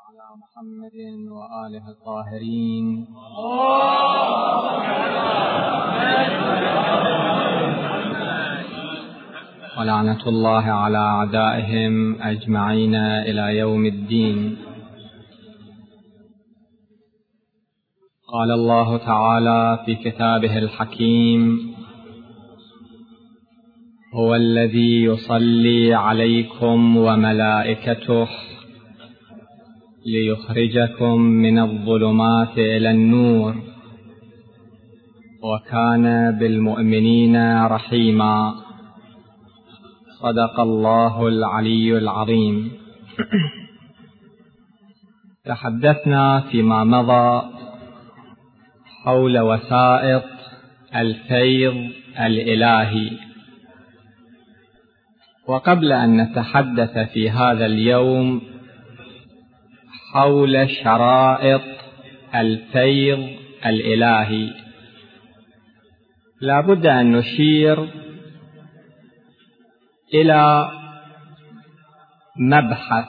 على محمد وآله الطاهرين ولعنة الله على أعدائهم أجمعين إلى يوم الدين. قال الله تعالى في كتابه الحكيم: هو الذي يصلي عليكم وملائكته ليخرجكم من الظلمات إلى النور وكان بالمؤمنين رحيما. صدق الله العلي العظيم. تحدثنا فيما مضى حول وسائط الفيض الإلهي، وقبل أن نتحدث في هذا اليوم حول شرائط الفيض الإلهي، لا بد أن نشير إلى مبحث،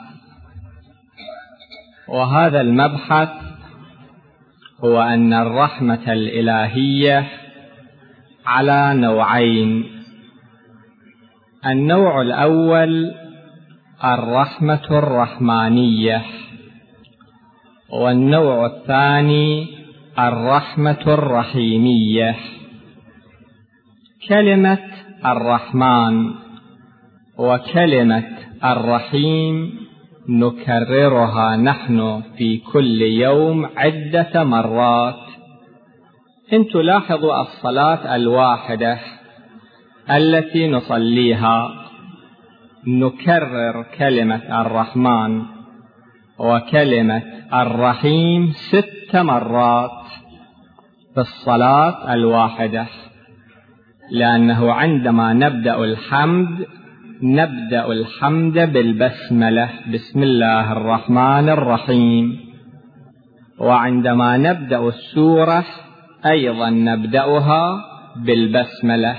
وهذا المبحث هو أن الرحمة الإلهية على نوعين. النوع الأول الرحمة الرحمانية، والنوع الثاني الرحمة الرحيمية. كلمة الرحمن وكلمة الرحيم نكررها نحن في كل يوم عدة مرات. إن تلاحظوا الصلاة الواحدة التي نصليها نكرر كلمة الرحمن وكلمة الرحيم 6 مرات في الصلاة الواحدة، لأنه عندما نبدأ الحمد بالبسملة، بسم الله الرحمن الرحيم، وعندما نبدأ السورة أيضا نبدأها بالبسملة.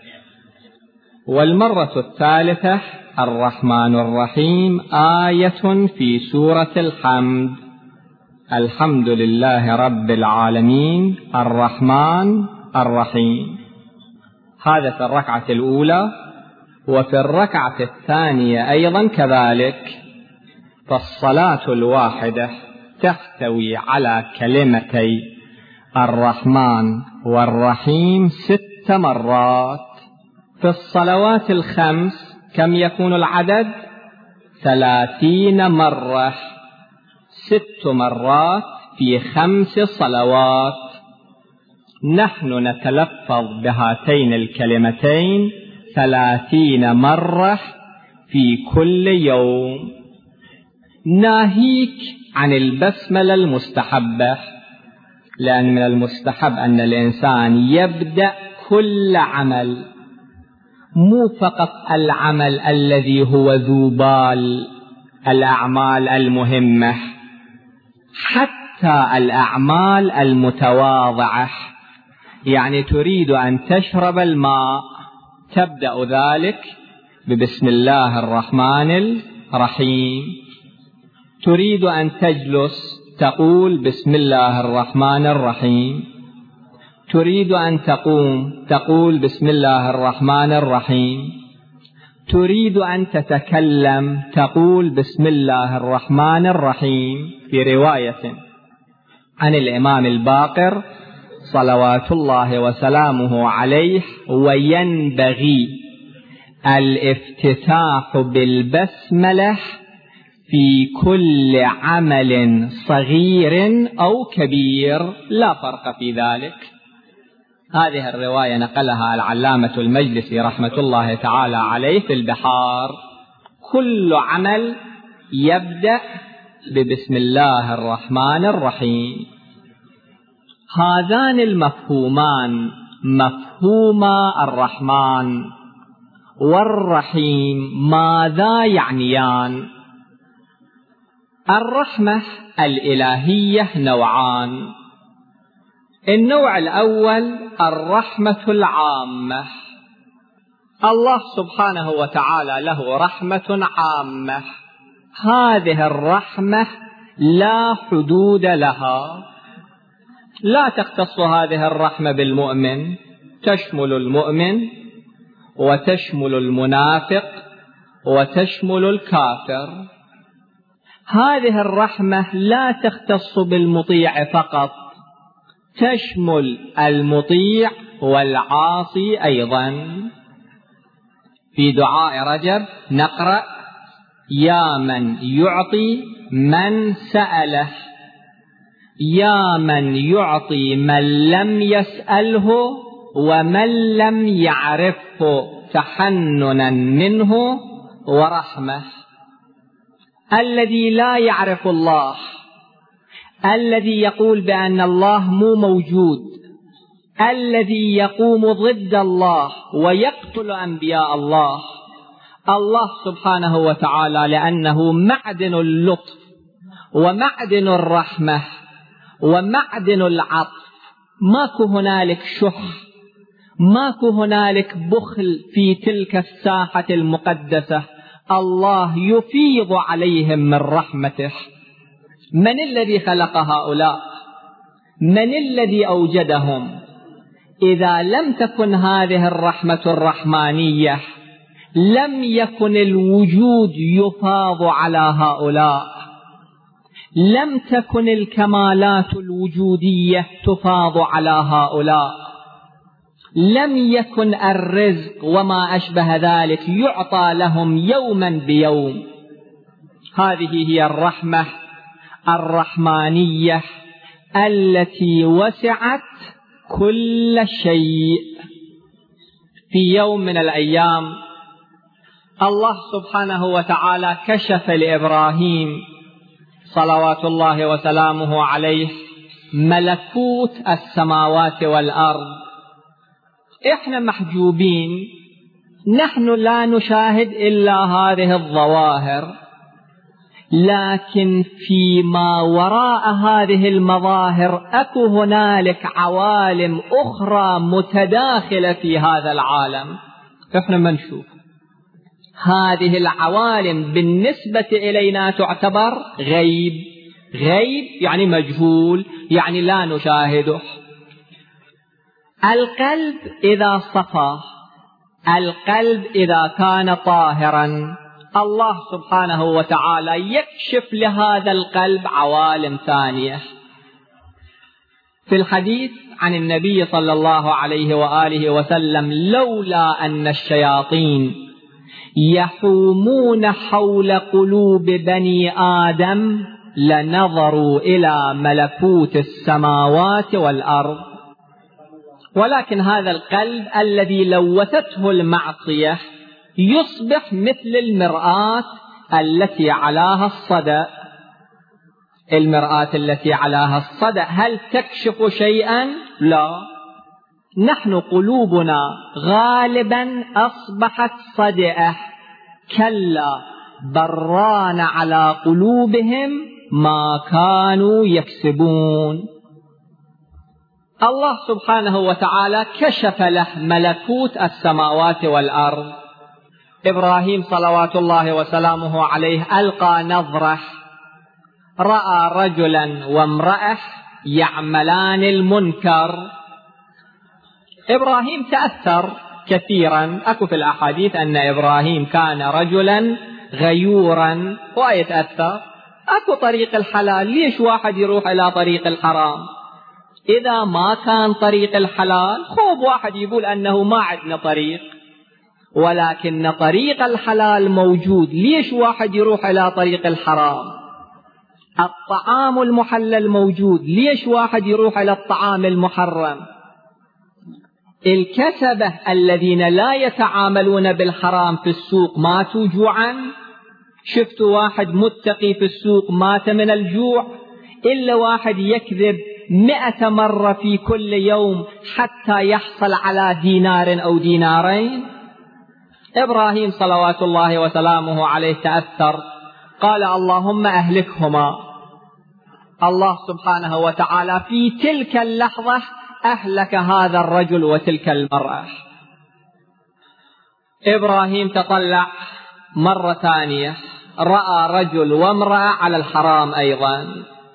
والمرة الثالثة الرحمن الرحيم آية في سورة الحمد: الحمد لله رب العالمين الرحمن الرحيم. هذا في الركعة الأولى. وفي الركعة الثانية أيضا كذلك، فالصلاة الواحدة تحتوي على كلمتي الرحمن والرحيم 6 مرات. في الصلوات الخمس كم يكون العدد؟ 30 مرة، 6 مرات في 5 صلوات. نحن نتلفظ بهاتين الكلمتين 30 مرة في كل يوم. ناهيك عن البسملة المستحبة، لأن من المستحب أن الإنسان يبدأ كل عمل، مو فقط العمل الذي هو ذو بال، الأعمال المهمة، حتى الأعمال المتواضعة. يعني تريد أن تشرب الماء تبدأ ذلك ببسم الله الرحمن الرحيم. تريد أن تجلس تقول بسم الله الرحمن الرحيم. تريد أن تقوم تقول بسم الله الرحمن الرحيم. تريد أن تتكلم تقول بسم الله الرحمن الرحيم. في رواية عن الإمام الباقر صلوات الله وسلامه عليه: وينبغي الافتتاح بالبسملة في كل عمل صغير أو كبير، لا فرق في ذلك. هذه الرواية نقلها العلامة المجلسي رحمة الله تعالى عليه في البحار. كل عمل يبدأ ببسم الله الرحمن الرحيم. هذان المفهومان، مفهوم الرحمن والرحيم، ماذا يعنيان؟ الرحمة الإلهية نوعان. النوع الأول الرحمة العامة. الله سبحانه وتعالى له رحمة عامة، هذه الرحمة لا حدود لها. لا تختص هذه الرحمة بالمؤمن، تشمل المؤمن وتشمل المنافق وتشمل الكافر. هذه الرحمة لا تختص بالمطيع فقط، تشمل المطيع والعاصي أيضا. في دعاء رجب نقرأ: يا من يعطي من سأله، يا من يعطي من لم يسأله ومن لم يعرفه تحننا منه ورحمة. الذي لا يعرف الله، الذي يقول بأن الله مو موجود، الذي يقوم ضد الله ويقتل أنبياء الله، الله سبحانه وتعالى لأنه معدن اللطف ومعدن الرحمة ومعدن العطف، ماكو هنالك شح، ماكو هنالك بخل في تلك الساحة المقدسة. الله يفيض عليهم من رحمته. من الذي خلق هؤلاء؟ من الذي أوجدهم؟ إذا لم تكن هذه الرحمة الرحمانية لم يكن الوجود يفاض على هؤلاء، لم تكن الكمالات الوجودية تفاض على هؤلاء، لم يكن الرزق وما أشبه ذلك يعطى لهم يوما بيوم. هذه هي الرحمة الرحمانية التي وسعت كل شيء. في يوم من الأيام الله سبحانه وتعالى كشف لإبراهيم صلوات الله وسلامه عليه ملكوت السماوات والأرض. إحنا محجوبين، نحن لا نشاهد إلا هذه الظواهر، لكن فيما وراء هذه المظاهر أكو هنالك عوالم أخرى متداخلة في هذا العالم إحنا ما نشوف. هذه العوالم بالنسبة إلينا تعتبر غيب. غيب يعني مجهول، يعني لا نشاهده. القلب إذا صفى، القلب إذا كان طاهرا، الله سبحانه وتعالى يكشف لهذا القلب عوالم ثانية. في الحديث عن النبي صلى الله عليه وآله وسلم: لولا أن الشياطين يحومون حول قلوب بني آدم لنظروا إلى ملكوت السماوات والأرض. ولكن هذا القلب الذي لوثته المعصية يصبح مثل المرآة التي علاها الصدأ. المرآة التي علاها الصدأ هل تكشف شيئا؟ لا. نحن قلوبنا غالبا أصبحت صدئة. كلا بران على قلوبهم ما كانوا يكسبون. الله سبحانه وتعالى كشف له ملكوت السماوات والأرض. إبراهيم صلوات الله وسلامه عليه ألقى نظرة، رأى رجلا وامرأة يعملان المنكر. إبراهيم تأثر كثيرا. أكو في الأحاديث أن إبراهيم كان رجلا غيورا ويتأثر. أكو طريق الحلال، ليش واحد يروح إلى طريق الحرام؟ إذا ما كان طريق الحلال خوب واحد يقول أنه ما عندنا طريق، ولكن طريق الحلال موجود، ليش واحد يروح إلى طريق الحرام؟ الطعام المحلل موجود، ليش واحد يروح إلى الطعام المحرم؟ الكسبة الذين لا يتعاملون بالحرام في السوق ماتوا جوعا. شفتوا واحد متقي في السوق مات من الجوع؟ إلا واحد يكذب 100 مرة في كل يوم حتى يحصل على دينار أو دينارين. إبراهيم صلوات الله وسلامه عليه تأثر، قال: اللهم أهلكهما. الله سبحانه وتعالى في تلك اللحظة أهلك هذا الرجل وتلك المرأة. إبراهيم تطلع مرة ثانية رأى رجل وامرأة على الحرام أيضا.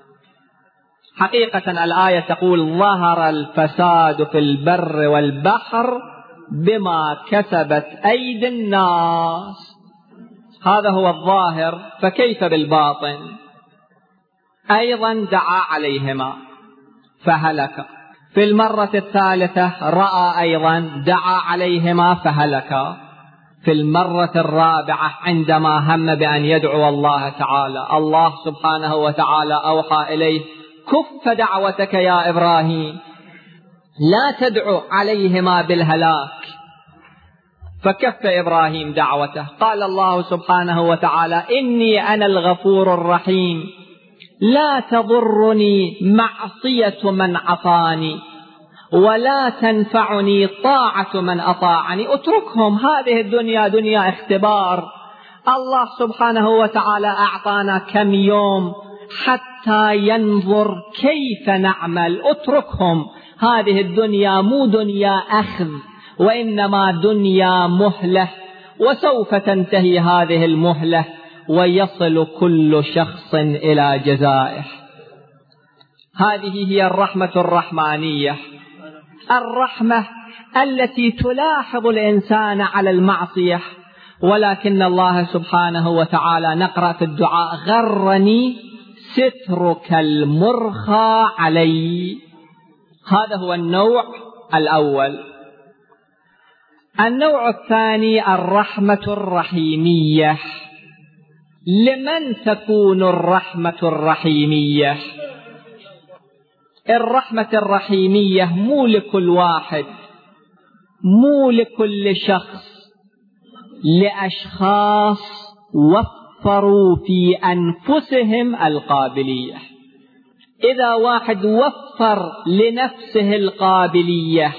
حقيقة الآية تقول ظهر الفساد في البر والبحر بما كسبت أيدي الناس، هذا هو الظاهر، فكيف بالباطن؟ أيضا دعا عليهما فهلك. في المرة الثالثة رأى أيضا دعا عليهما فهلكا. في المرة الرابعة عندما هم بأن يدعو الله تعالى، الله سبحانه وتعالى أوحى إليه: كف دعوتك يا إبراهيم، لا تدعو عليهما بالهلاك. فكف إبراهيم دعوته. قال الله سبحانه وتعالى: إني أنا الغفور الرحيم، لا تضرني معصية من عصاني ولا تنفعني طاعة من أطاعني. اتركهم، هذه الدنيا دنيا اختبار. الله سبحانه وتعالى أعطانا كم يوم حتى ينظر كيف نعمل. اتركهم، هذه الدنيا مو دنيا أخذ، وإنما دنيا مهلة، وسوف تنتهي هذه المهلة ويصل كل شخص إلى جزائه. هذه هي الرحمة الرحمانية، الرحمة التي تلاحظ الإنسان على المعصية، ولكن الله سبحانه وتعالى نقرأ في الدعاء: غرني سترك المرخى علي. هذا هو النوع الأول. النوع الثاني الرحمة الرحيمية. لمن تكون الرحمة الرحيمية؟ الرحمة الرحيمية مو لكل واحد، مو لكل شخص، لأشخاص وفروا في أنفسهم القابلية. إذا واحد وفر لنفسه القابلية،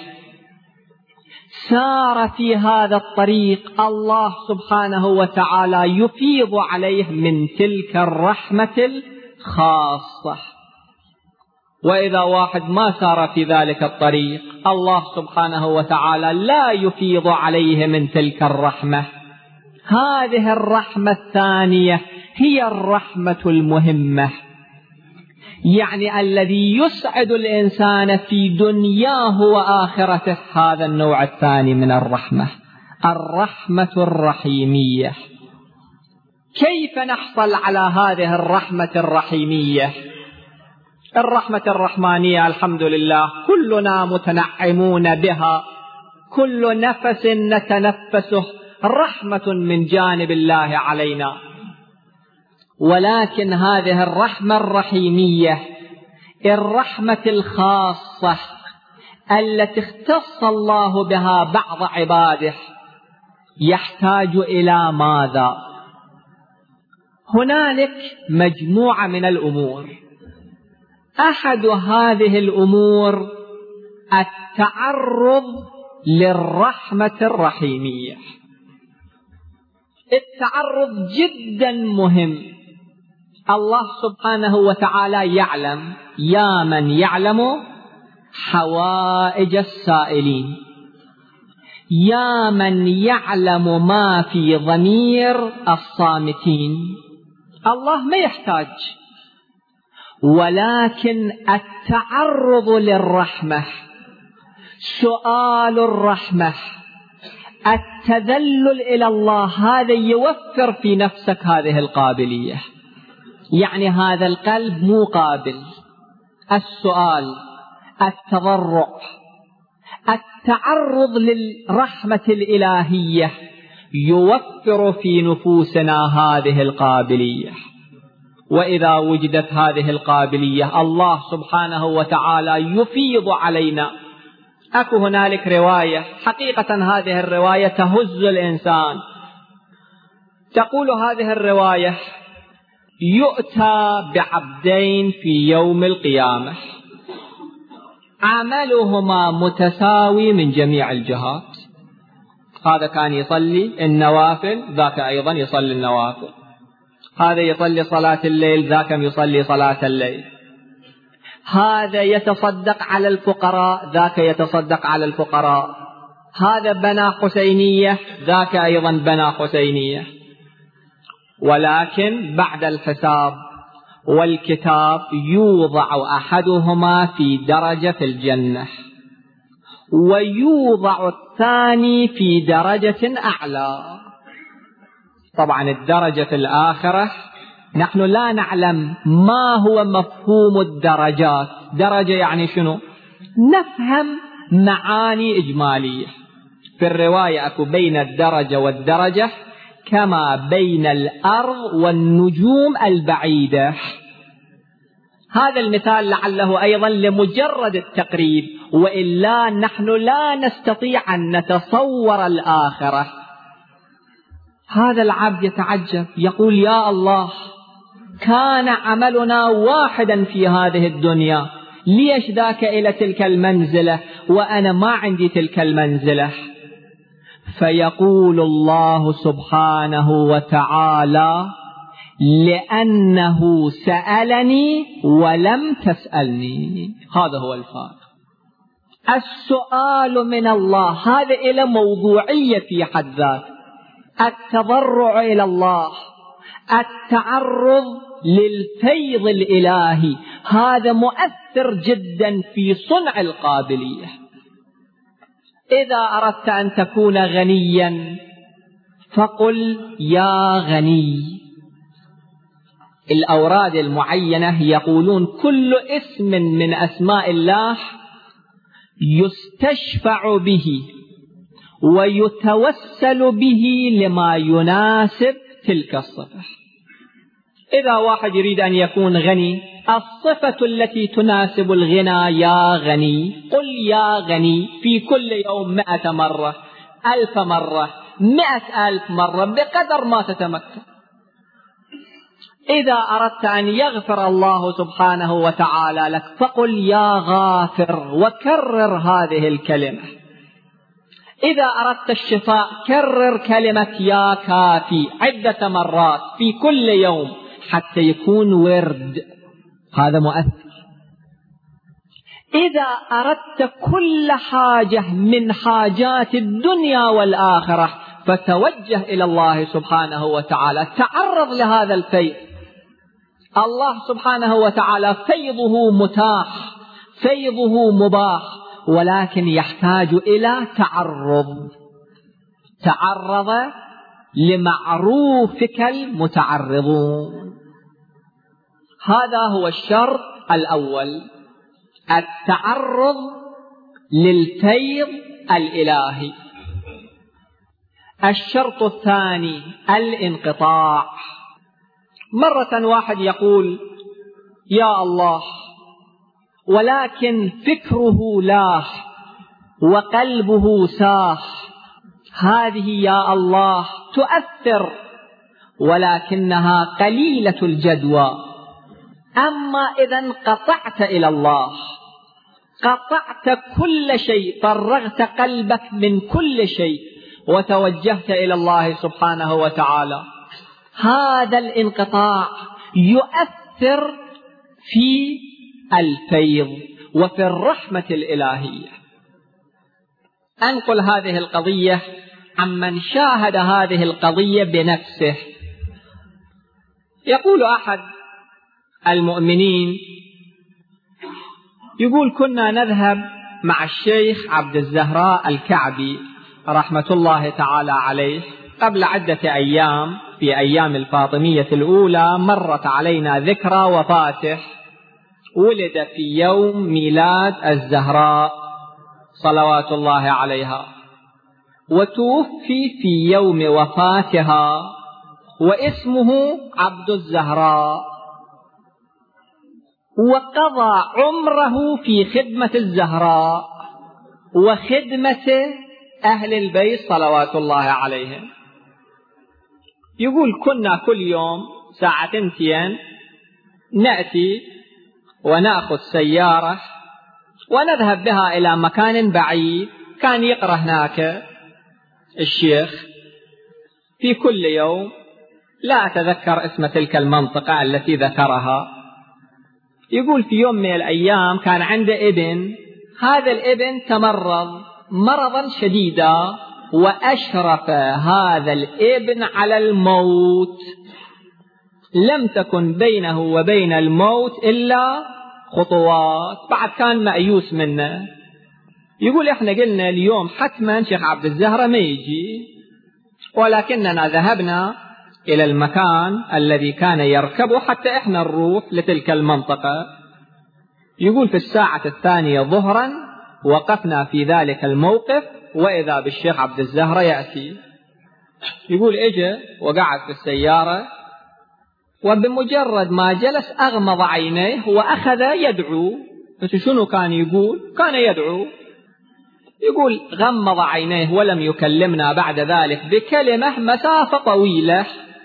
سار في هذا الطريق، الله سبحانه وتعالى يفيض عليه من تلك الرحمة الخاصة. وإذا واحد ما سار في ذلك الطريق، الله سبحانه وتعالى لا يفيض عليه من تلك الرحمة. هذه الرحمة الثانية هي الرحمة المهمة، يعني الذي يسعد الإنسان في دنياه وآخرته. هذا النوع الثاني من الرحمة، الرحمة الرحيمية. كيف نحصل على هذه الرحمة الرحيمية؟ الرحمة الرحمانية الحمد لله كلنا متنعمون بها، كل نفس نتنفسه رحمة من جانب الله علينا. ولكن هذه الرحمة الرحيمية، الرحمة الخاصة التي اختص الله بها بعض عباده، يحتاج إلى ماذا؟ هنالك مجموعة من الأمور. أحد هذه الأمور التعرض للرحمة الرحيمية. التعرض جدا مهم. الله سبحانه وتعالى يعلم، يا من يعلم حوائج السائلين، يا من يعلم ما في ضمير الصامتين. الله ما يحتاج، ولكن التعرض للرحمة، سؤال الرحمة، التذلل إلى الله، هذا يوفر في نفسك هذه القابلية. يعني هذا القلب مو قابل، السؤال، التضرع، التعرض للرحمة الإلهية يوفر في نفوسنا هذه القابلية. وإذا وجدت هذه القابلية، الله سبحانه وتعالى يفيض علينا. أكو هنالك رواية، حقيقة هذه الرواية تهز الإنسان. تقول هذه الرواية: يؤتى بعبدين في يوم القيامة عملهما متساوي من جميع الجهات. هذا كان يصلي النوافل، ذاك أيضا يصلي النوافل. هذا يصلي صلاة الليل، ذاك يصلي صلاة الليل. هذا يتصدق على الفقراء، ذاك يتصدق على الفقراء. هذا بنى حسينية، ذاك أيضا بنى حسينية. ولكن بعد الحساب والكتاب يوضع أحدهما في درجة في الجنة ويوضع الثاني في درجة أعلى. طبعا الدرجة في الآخرة نحن لا نعلم ما هو مفهوم الدرجات. درجة يعني شنو؟ نفهم معاني إجمالية. في الرواية أكو بين الدرجة والدرجة كما بين الأرض والنجوم البعيدة. هذا المثال لعله أيضا لمجرد التقريب، وإلا نحن لا نستطيع أن نتصور الآخرة. هذا العبد يتعجب يقول يا الله، كان عملنا واحدا في هذه الدنيا، ليش ذاك إلى تلك المنزلة وأنا ما عندي تلك المنزلة؟ فيقول الله سبحانه وتعالى لأنه سألني ولم تسألني. هذا هو الفارق. السؤال من الله هذا إلى موضوعية في حد ذاته، التضرع إلى الله، التعرض للفيض الإلهي، هذا مؤثر جدا في صنع القابلية. إذا أردت أن تكون غنيا فقل يا غني. الأوراد المعينة يقولون كل اسم من أسماء الله يستشفع به ويتوسل به لما يناسب تلك الصفة. إذا واحد يريد أن يكون غني، الصفة التي تناسب الغنى يا غني، قل يا غني في كل يوم 100 مرة، 1000 مرة، 100,000 مرة بقدر ما تتمكن. إذا أردت أن يغفر الله سبحانه وتعالى لك فقل يا غافر وكرر هذه الكلمة. إذا أردت الشفاء كرر كلمة يا كافي عدة مرات في كل يوم حتى يكون ورد، هذا مؤثر. إذا أردت كل حاجة من حاجات الدنيا والآخرة فتوجه إلى الله سبحانه وتعالى، تعرض لهذا الفيض. الله سبحانه وتعالى فيضه متاح، فيضه مباح، ولكن يحتاج إلى تعرض. تعرض لمعروفك المتعرضون. هذا هو الشرط الأول، التعرض للفيض الإلهي. الشرط الثاني الانقطاع. مرة واحد يقول يا الله، ولكن فكره لاح وقلبه ساح، هذه يا الله تؤثر ولكنها قليلة الجدوى. أما إذا انقطعت إلى الله، قطعت كل شيء، فرغت قلبك من كل شيء وتوجهت إلى الله سبحانه وتعالى، هذا الانقطاع يؤثر في الفيض وفي الرحمة الإلهية. أنقل هذه القضية عمن شاهد هذه القضية بنفسه. يقول أحد المؤمنين، يقول كنا نذهب مع الشيخ عبد الزهراء الكعبي رحمة الله تعالى عليه قبل عدة أيام، في أيام الفاطمية الأولى مرت علينا ذكرى وفاته. ولد في يوم ميلاد الزهراء صلوات الله عليها، وتوفي في يوم وفاتها، واسمه عبد الزهراء، وقضى عمره في خدمة الزهراء وخدمة أهل البيت صلوات الله عليهم. يقول كنا كل يوم 2 نأتي ونأخذ سيارة ونذهب بها إلى مكان بعيد، كان يقرأ هناك الشيخ في كل يوم، لا أتذكر اسم تلك المنطقة التي ذكرها. يقول في يوم من الأيام كان عنده ابن، هذا الابن تمرض مرضا شديدا وأشرف هذا الابن على الموت، لم تكن بينه وبين الموت إلا خطوات، بعد كان مأيوس منه. يقول إحنا قلنا اليوم حتما شيخ عبد الزهرة ما يجي، ولكننا ذهبنا إلى المكان الذي كان يركبه حتى إحنا نروح لتلك المنطقة. يقول في الساعة 2 ظهرا وقفنا في ذلك الموقف وإذا بالشيخ عبد الزهرة يأتي. يقول إجا وقعد في السيارة، وبمجرد ما جلس أغمض عينيه وأخذ يدعو. بس شنو كان يقول؟ كان يدعو. يقول غمض عينيه ولم يكلمنا بعد ذلك بكلمة مسافة طويلة.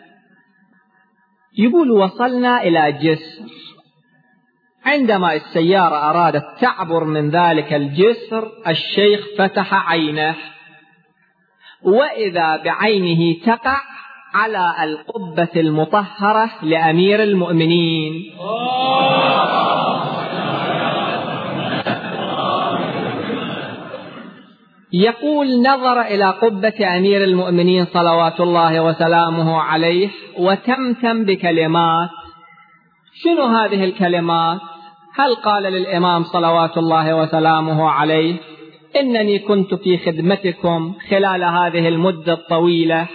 يقول وصلنا إلى جسر، عندما السيارة أرادت تعبر من ذلك الجسر الشيخ فتح عينه، وإذا بعينه تقع على القبة المطهرة لأمير المؤمنين. يقول نظر إلى قبة أمير المؤمنين صلوات الله وسلامه عليه وتمتم بكلمات. شنو هذه الكلمات؟ هل قال للإمام صلوات الله وسلامه عليه إنني كنت في خدمتكم خلال هذه المدة الطويلة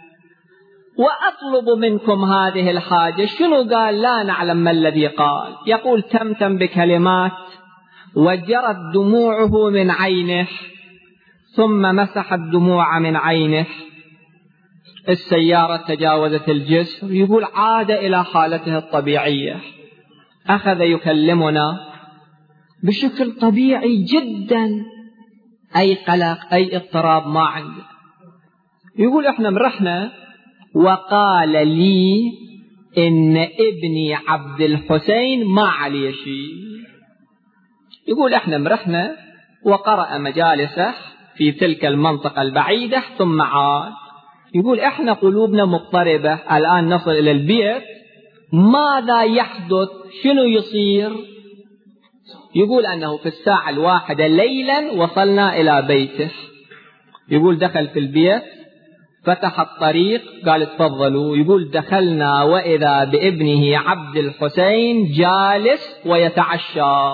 وأطلب منكم هذه الحاجة؟ شنو قال؟ لا نعلم ما الذي قال. يقول تمتم بكلمات وجرت دموعه من عينه، ثم مسح الدموع من عينه. السيارة تجاوزت الجسر. يقول عاد إلى حالته الطبيعية، أخذ يكلمنا بشكل طبيعي جدا، أي قلق أي اضطراب ما عنده. يقول إحنا مرحنا وقال لي إن ابني عبد الحسين ما عليه شيء. يقول إحنا مرحنا وقرأ مجالسه في تلك المنطقة البعيدة ثم عاد. يقول إحنا قلوبنا مضطربة، الآن نصل إلى البيت ماذا يحدث؟ شنو يصير؟ يقول أنه في 1 ليلا وصلنا إلى بيته. يقول دخل في البيت فتح الطريق قال تفضلوا. يقول دخلنا وإذا بابنه عبد الحسين جالس ويتعشى.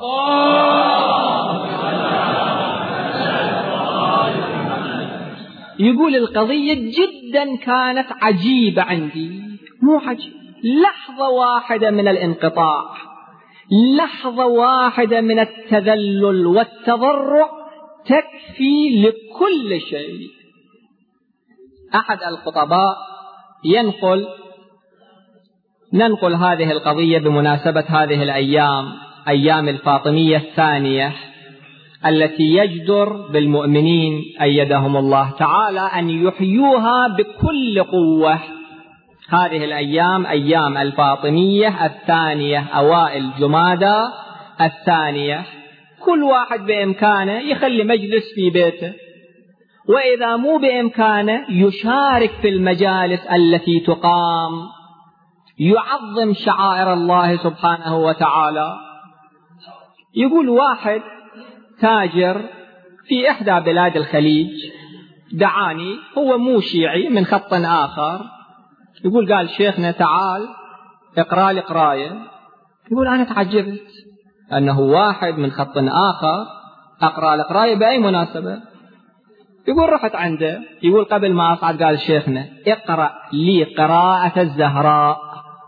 يقول القضية جدا كانت عجيبة عندي، مو عجيب، لحظة واحدة من الانقطاع، لحظة واحدة من التذلل والتضرع تكفي لكل شيء. أحد الخطباء ننقل هذه القضية بمناسبة هذه الأيام، أيام الفاطمية الثانية التي يجدر بالمؤمنين أيدهم الله تعالى أن يحيوها بكل قوة. هذه الأيام أيام الفاطمية الثانية، أوائل جمادى الثانية. كل واحد بإمكانه يخلي مجلس في بيته، وإذا مو بإمكانه يشارك في المجالس التي تقام، يعظم شعائر الله سبحانه وتعالى. يقول واحد تاجر في إحدى بلاد الخليج دعاني، هو مو شيعي من خط آخر. يقول قال شيخنا تعال اقرأ لي قراية. يقول أنا تعجبت أنه واحد من خط آخر أقرأ لي قراية بأي مناسبة. يقول رحت عنده، يقول قبل ما أصعد قال شيخنا اقرأ لي قراءة الزهراء،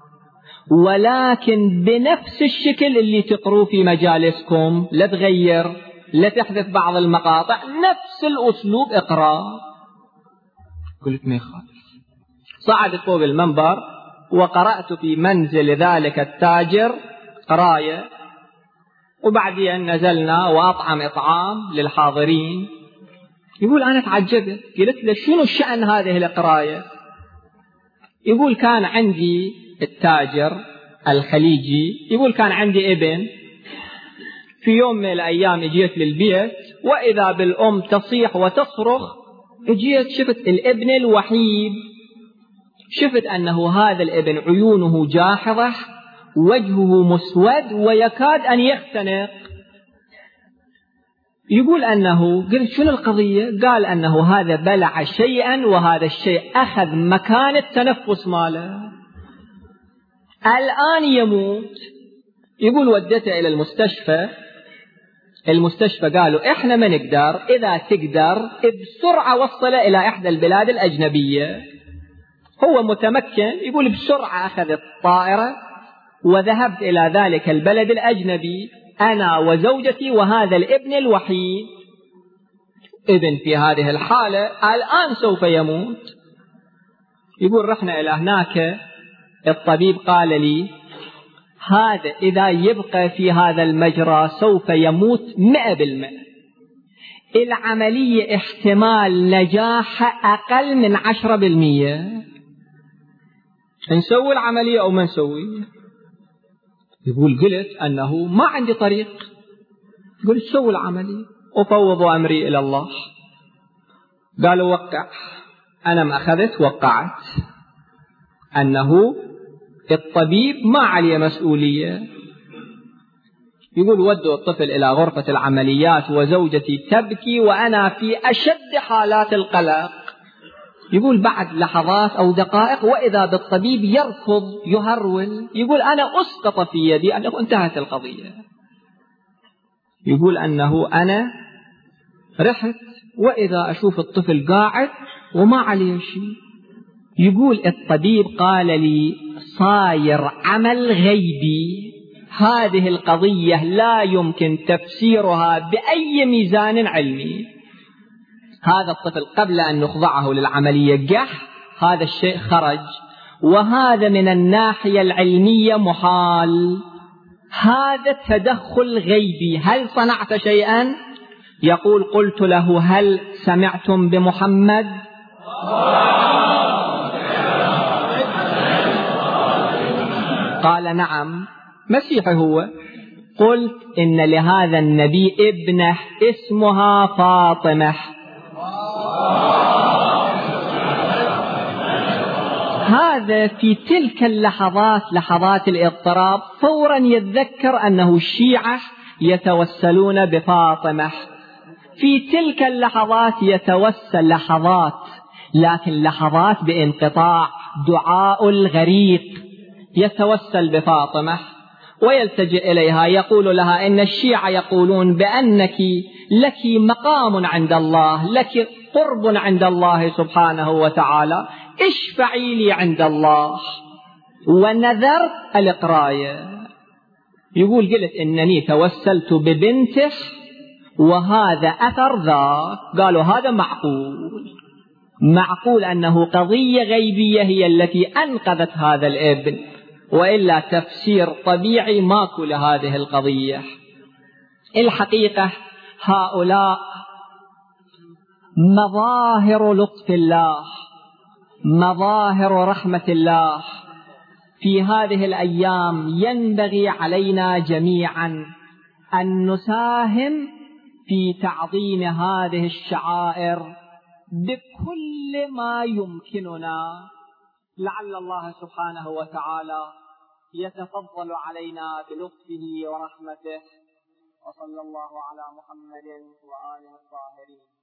ولكن بنفس الشكل اللي تقروا في مجالسكم، لا تغير لا تحذف بعض المقاطع، نفس الأسلوب اقرأ. قلت ما يخالف. صعد فوق المنبر وقرأت في منزل ذلك التاجر قراية، وبعدين نزلنا وأطعم إطعام للحاضرين. يقول أنا تعجبت، قلت له شنو شأن هذه القراية؟ يقول كان عندي التاجر الخليجي، يقول كان عندي ابن، في يوم من الأيام جيت للبيت وإذا بالأم تصيح وتصرخ. جيت شفت الابن الوحيد، شفت أنه هذا الابن عيونه جاحظة، وجهه مسود ويكاد أن يختنق. يقول أنه قلت شنو القضية؟ قال أنه هذا بلع شيئا وهذا الشيء أخذ مكان التنفس ماله. الآن يموت. يقول ودته إلى المستشفى قالوا إحنا ما نقدر، إذا تقدر بسرعة وصله إلى إحدى البلاد الأجنبية. هو متمكن، يقول بسرعة أخذت الطائرة وذهبت إلى ذلك البلد الأجنبي أنا وزوجتي وهذا الابن الوحيد. ابن في هذه الحالة الآن سوف يموت. يقول رحنا إلى هناك، الطبيب قال لي هذا إذا يبقى في هذا المجرى سوف يموت 100%. العملية احتمال نجاح أقل من 10%. نسوي العملية أو ما نسوي؟ يقول قلت أنه ما عندي طريق. يقول سوي العملية وفوضوا أمري إلى الله. قالوا وقع. أنا ما أخذت وقعت أنه الطبيب ما عليه مسؤولية. يقول ودوا الطفل إلى غرفة العمليات وزوجتي تبكي وأنا في أشد حالات القلق. يقول بعد لحظات أو دقائق وإذا بالطبيب يركض يهرول. يقول أنا أسقط في يدي أنه انتهت القضية. يقول أنه أنا رحت وإذا أشوف الطفل قاعد وما عليه شيء. يقول الطبيب قال لي صاير عمل غيبي، هذه القضية لا يمكن تفسيرها بأي ميزان علمي. هذا الطفل قبل أن نخضعه للعملية قح، هذا الشيء خرج، وهذا من الناحية العلمية محال. هذا تدخل غيبي. هل صنعت شيئا؟ يقول قلت له هل سمعتم بمحمد؟ قال نعم مسيحي هو. قلت إن لهذا النبي ابنه اسمها فاطمة. هذا في تلك اللحظات لحظات الاضطراب فورا يتذكر أنه الشيعة يتوسلون بفاطمة. في تلك اللحظات يتوسل لحظات، لكن لحظات بانقطاع، دعاء الغريق، يتوسل بفاطمة ويلتجئ إليها، يقول لها إن الشيعة يقولون بأنك لك مقام عند الله، لك قرب عند الله سبحانه وتعالى، اشفعي لي عند الله. ونذرت القراية. يقول قلت إنني توسلت ببنته وهذا أثر ذاك. قالوا هذا معقول أنه قضية غيبية هي التي أنقذت هذا الابن، وإلا تفسير طبيعي ماكو لهذه القضية. الحقيقة هؤلاء مظاهر لطف الله، مظاهر رحمة الله. في هذه الأيام ينبغي علينا جميعا أن نساهم في تعظيم هذه الشعائر بكل ما يمكننا، لعل الله سبحانه وتعالى يتفضل علينا بلطفه ورحمته. وصلى الله على محمد وآله الطاهرين.